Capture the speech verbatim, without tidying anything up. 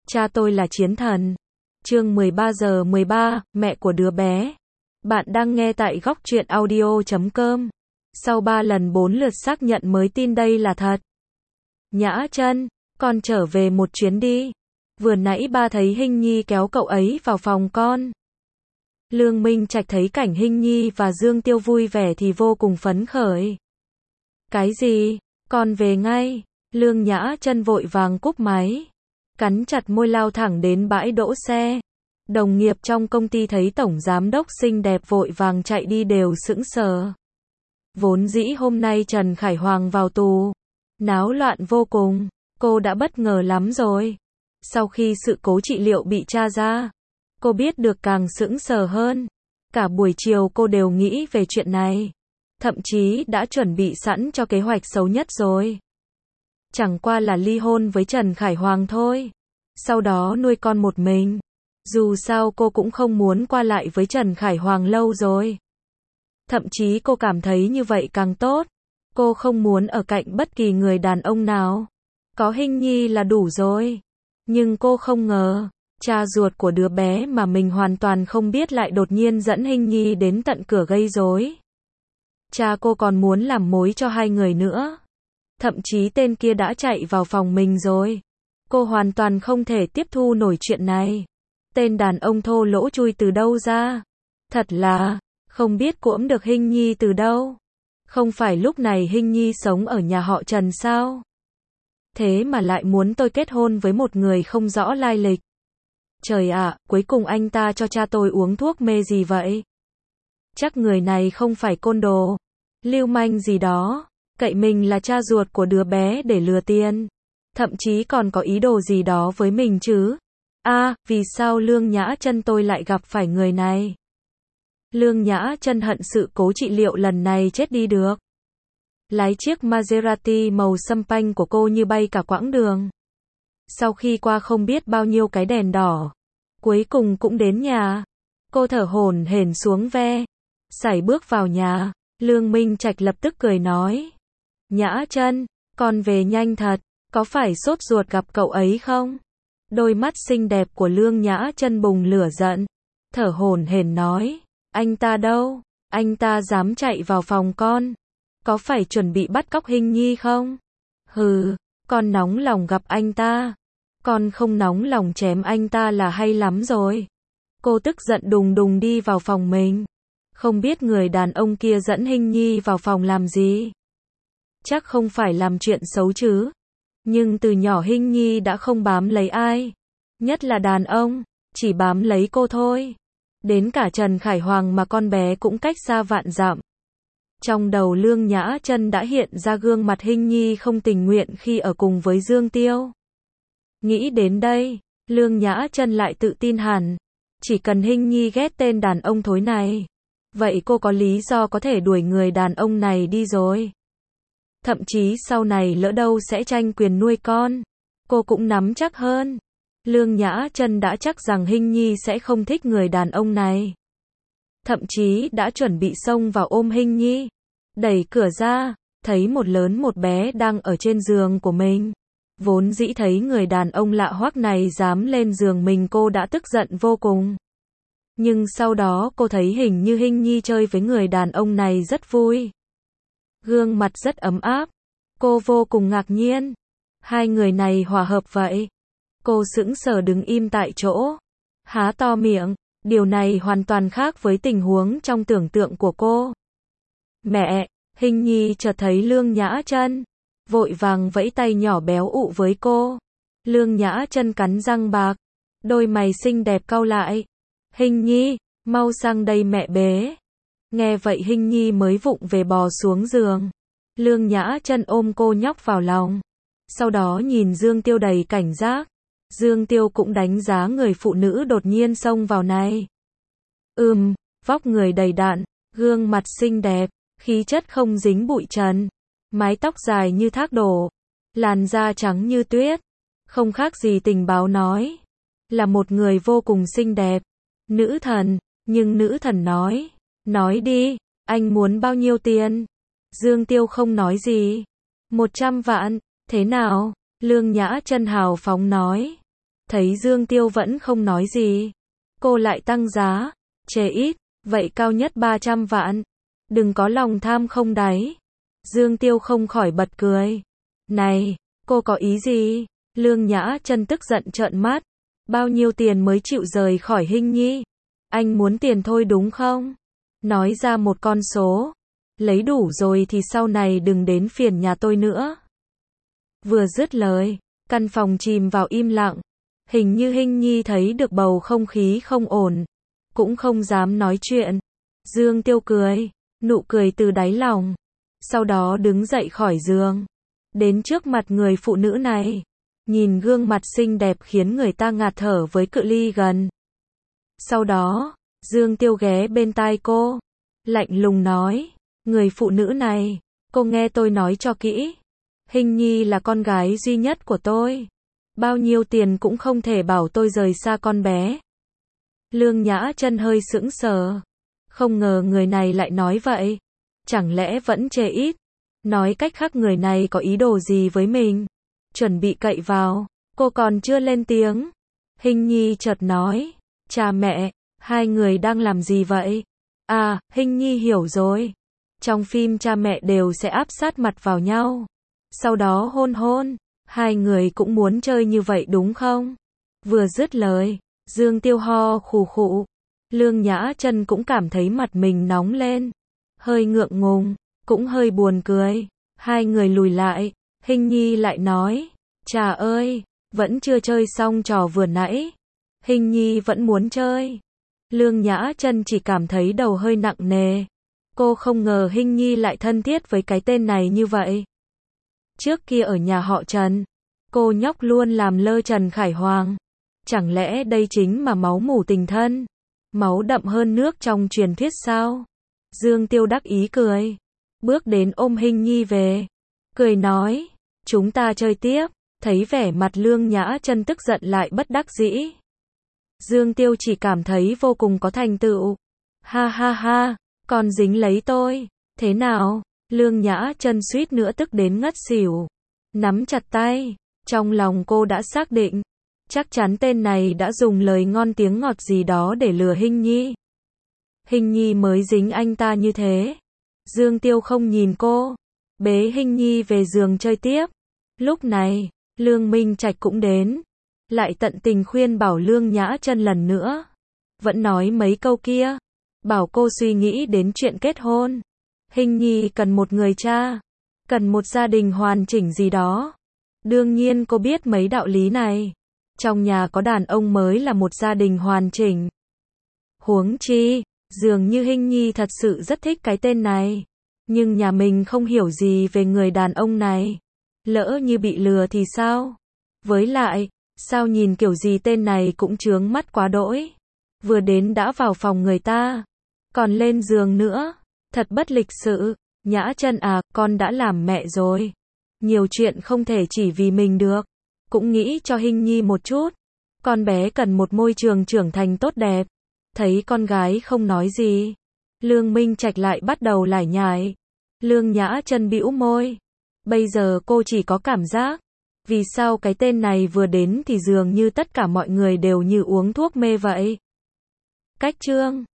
Cha tôi là chiến thần. Chương mười ba giờ mười ba, mẹ của đứa bé. Bạn đang nghe tại góc truyện audio chấm com. Sau ba lần bốn lượt xác nhận mới tin đây là thật. Nhã Chân, con trở về một chuyến đi. Vừa nãy ba thấy Hinh Nhi kéo cậu ấy vào phòng con. Lương Minh Trạch thấy cảnh Hinh Nhi và Dương Tiêu vui vẻ thì vô cùng phấn khởi. Cái gì? Con về ngay. Lương Nhã Chân vội vàng cúp máy. Cắn chặt môi lao thẳng đến bãi đỗ xe. Đồng nghiệp trong công ty thấy tổng giám đốc xinh đẹp vội vàng chạy đi đều sững sờ. Vốn dĩ hôm nay Trần Khải Hoàng vào tù, náo loạn vô cùng, cô đã bất ngờ lắm rồi. Sau khi sự cố trị liệu bị tra ra, cô biết được càng sững sờ hơn. Cả buổi chiều cô đều nghĩ về chuyện này, thậm chí đã chuẩn bị sẵn cho kế hoạch xấu nhất rồi. Chẳng qua là ly hôn với Trần Khải Hoàng thôi, sau đó nuôi con một mình. Dù sao cô cũng không muốn qua lại với Trần Khải Hoàng lâu rồi. Thậm chí cô cảm thấy như vậy càng tốt. Cô không muốn ở cạnh bất kỳ người đàn ông nào. Có Hinh Nhi là đủ rồi. Nhưng cô không ngờ, cha ruột của đứa bé mà mình hoàn toàn không biết lại đột nhiên dẫn Hinh Nhi đến tận cửa gây rối. Cha cô còn muốn làm mối cho hai người nữa. Thậm chí tên kia đã chạy vào phòng mình rồi. Cô hoàn toàn không thể tiếp thu nổi chuyện này. Tên đàn ông thô lỗ chui từ đâu ra? Thật là, không biết cuỗm được Hinh Nhi từ đâu. Không phải lúc này Hinh Nhi sống ở nhà họ Trần sao? Thế mà lại muốn tôi kết hôn với một người không rõ lai lịch. Trời ạ, cuối cùng anh ta cho cha tôi uống thuốc mê gì vậy? Chắc người này không phải côn đồ, lưu manh gì đó, cậy mình là cha ruột của đứa bé để lừa tiền. Thậm chí còn có ý đồ gì đó với mình chứ. A, à, vì sao Lương Nhã Chân tôi lại gặp phải người này? Lương Nhã Chân hận sự cố trị liệu lần này chết đi được. Lái chiếc Maserati màu sâm panh của cô như bay cả quãng đường. Sau khi qua không biết bao nhiêu cái đèn đỏ, cuối cùng cũng đến nhà. Cô thở hổn hển xuống ve, sải bước vào nhà. Lương Minh Trạch lập tức cười nói: Nhã Chân, con về nhanh thật, có phải sốt ruột gặp cậu ấy không? Đôi mắt xinh đẹp của Lương Nhã Chân bùng lửa giận, thở hổn hển nói: anh ta đâu? Anh ta dám chạy vào phòng con? Có phải chuẩn bị bắt cóc Hinh Nhi không? Hừ, con nóng lòng gặp anh ta. Con không nóng lòng chém anh ta là hay lắm rồi. Cô tức giận đùng đùng đi vào phòng mình. Không biết người đàn ông kia dẫn Hinh Nhi vào phòng làm gì. Chắc không phải làm chuyện xấu chứ. Nhưng từ nhỏ Hinh Nhi đã không bám lấy ai. Nhất là đàn ông, chỉ bám lấy cô thôi. Đến cả Trần Khải Hoàng mà con bé cũng cách xa vạn dặm. Trong đầu Lương Nhã Chân đã hiện ra gương mặt Hinh Nhi không tình nguyện khi ở cùng với Dương Tiêu. Nghĩ đến đây, Lương Nhã Chân lại tự tin hẳn. Chỉ cần Hinh Nhi ghét tên đàn ông thối này, vậy cô có lý do có thể đuổi người đàn ông này đi rồi. Thậm chí sau này lỡ đâu sẽ tranh quyền nuôi con, cô cũng nắm chắc hơn. Lương Nhã Chân đã chắc rằng Hinh Nhi sẽ không thích người đàn ông này. Thậm chí đã chuẩn bị xông vào ôm Hinh Nhi. Đẩy cửa ra, thấy một lớn một bé đang ở trên giường của mình. Vốn dĩ thấy người đàn ông lạ hoắc này dám lên giường mình cô đã tức giận vô cùng. Nhưng sau đó cô thấy hình như Hinh Nhi chơi với người đàn ông này rất vui. Gương mặt rất ấm áp. Cô vô cùng ngạc nhiên. Hai người này hòa hợp vậy. Cô sững sờ đứng im tại chỗ, há to miệng. Điều này hoàn toàn khác với tình huống trong tưởng tượng của cô. Mẹ, Hinh Nhi chợt thấy Lương Nhã Chân, vội vàng vẫy tay nhỏ béo ụ với cô. Lương Nhã Chân cắn răng bạc, đôi mày xinh đẹp cau lại. Hinh Nhi, mau sang đây mẹ bế. Nghe vậy Hinh Nhi mới vụng về bò xuống giường. Lương Nhã Chân ôm cô nhóc vào lòng. Sau đó nhìn Dương Tiêu đầy cảnh giác. Dương Tiêu cũng đánh giá người phụ nữ đột nhiên xông vào này. Ừm, vóc người đầy đặn, gương mặt xinh đẹp, khí chất không dính bụi trần, mái tóc dài như thác đổ, làn da trắng như tuyết, không khác gì tình báo nói. Là một người vô cùng xinh đẹp, nữ thần, nhưng nữ thần nói, nói đi, anh muốn bao nhiêu tiền? Dương Tiêu không nói gì. Một trăm vạn, thế nào? Lương Nhã Chân hào phóng nói. Thấy Dương Tiêu vẫn không nói gì, cô lại tăng giá, chê ít, vậy cao nhất ba trăm vạn. Đừng có lòng tham không đáy. Dương Tiêu không khỏi bật cười. Này, cô có ý gì? Lương Nhã Chân tức giận trợn mắt. Bao nhiêu tiền mới chịu rời khỏi Hinh Nhi? Anh muốn tiền thôi đúng không? Nói ra một con số. Lấy đủ rồi thì sau này đừng đến phiền nhà tôi nữa. Vừa dứt lời, căn phòng chìm vào im lặng. Hình như Hinh Nhi thấy được bầu không khí không ổn, cũng không dám nói chuyện. Dương Tiêu cười, nụ cười từ đáy lòng. Sau đó đứng dậy khỏi giường, đến trước mặt người phụ nữ này. Nhìn gương mặt xinh đẹp khiến người ta ngạt thở với cự ly gần. Sau đó, Dương Tiêu ghé bên tai cô, lạnh lùng nói, người phụ nữ này, cô nghe tôi nói cho kỹ. Hinh Nhi là con gái duy nhất của tôi. Bao nhiêu tiền cũng không thể bảo tôi rời xa con bé. Lương Nhã Chân hơi sững sờ. Không ngờ người này lại nói vậy. Chẳng lẽ vẫn chê ít? Nói cách khác người này có ý đồ gì với mình? Chuẩn bị cậy vào. Cô còn chưa lên tiếng. Hinh Nhi chợt nói. Cha mẹ, hai người đang làm gì vậy? À, Hinh Nhi hiểu rồi. Trong phim cha mẹ đều sẽ áp sát mặt vào nhau. Sau đó hôn hôn. Hai người cũng muốn chơi như vậy đúng không? Vừa dứt lời, Dương Tiêu ho khù khụ. Lương Nhã Chân cũng cảm thấy mặt mình nóng lên. Hơi ngượng ngùng, cũng hơi buồn cười. Hai người lùi lại, Hinh Nhi lại nói. Chà ơi, vẫn chưa chơi xong trò vừa nãy. Hinh Nhi vẫn muốn chơi. Lương Nhã Chân chỉ cảm thấy đầu hơi nặng nề. Cô không ngờ Hinh Nhi lại thân thiết với cái tên này như vậy. Trước kia ở nhà họ Trần, cô nhóc luôn làm lơ Trần Khải Hoàng. Chẳng lẽ đây chính mà máu mủ tình thân? Máu đậm hơn nước trong truyền thuyết sao? Dương Tiêu đắc ý cười. Bước đến ôm Hinh Nhi về. Cười nói, chúng ta chơi tiếp. Thấy vẻ mặt Lương Nhã Chân tức giận lại bất đắc dĩ. Dương Tiêu chỉ cảm thấy vô cùng có thành tựu. Ha ha ha, còn dính lấy tôi. Thế nào? Lương Nhã Chân suýt nữa tức đến ngất xỉu. Nắm chặt tay. Trong lòng cô đã xác định. Chắc chắn tên này đã dùng lời ngon tiếng ngọt gì đó để lừa Hinh Nhi. Hinh Nhi mới dính anh ta như thế. Dương Tiêu không nhìn cô. Bế Hinh Nhi về giường chơi tiếp. Lúc này, Lương Minh Trạch cũng đến. Lại tận tình khuyên bảo Lương Nhã Chân lần nữa. Vẫn nói mấy câu kia. Bảo cô suy nghĩ đến chuyện kết hôn. Hinh Nhi cần một người cha. Cần một gia đình hoàn chỉnh gì đó. Đương nhiên cô biết mấy đạo lý này. Trong nhà có đàn ông mới là một gia đình hoàn chỉnh. Huống chi, dường như Hinh Nhi thật sự rất thích cái tên này. Nhưng nhà mình không hiểu gì về người đàn ông này. Lỡ như bị lừa thì sao? Với lại, sao nhìn kiểu gì tên này cũng chướng mắt quá đỗi. Vừa đến đã vào phòng người ta. Còn lên giường nữa. Thật bất lịch sự. Nhã Chân à, con đã làm mẹ rồi. Nhiều chuyện không thể chỉ vì mình được. Cũng nghĩ cho Hinh Nhi một chút. Con bé cần một môi trường trưởng thành tốt đẹp. Thấy con gái không nói gì. Lương Minh Trạch lại bắt đầu lải nhải. Lương Nhã Chân bĩu môi. Bây giờ cô chỉ có cảm giác. Vì sao cái tên này vừa đến thì dường như tất cả mọi người đều như uống thuốc mê vậy. Cách chương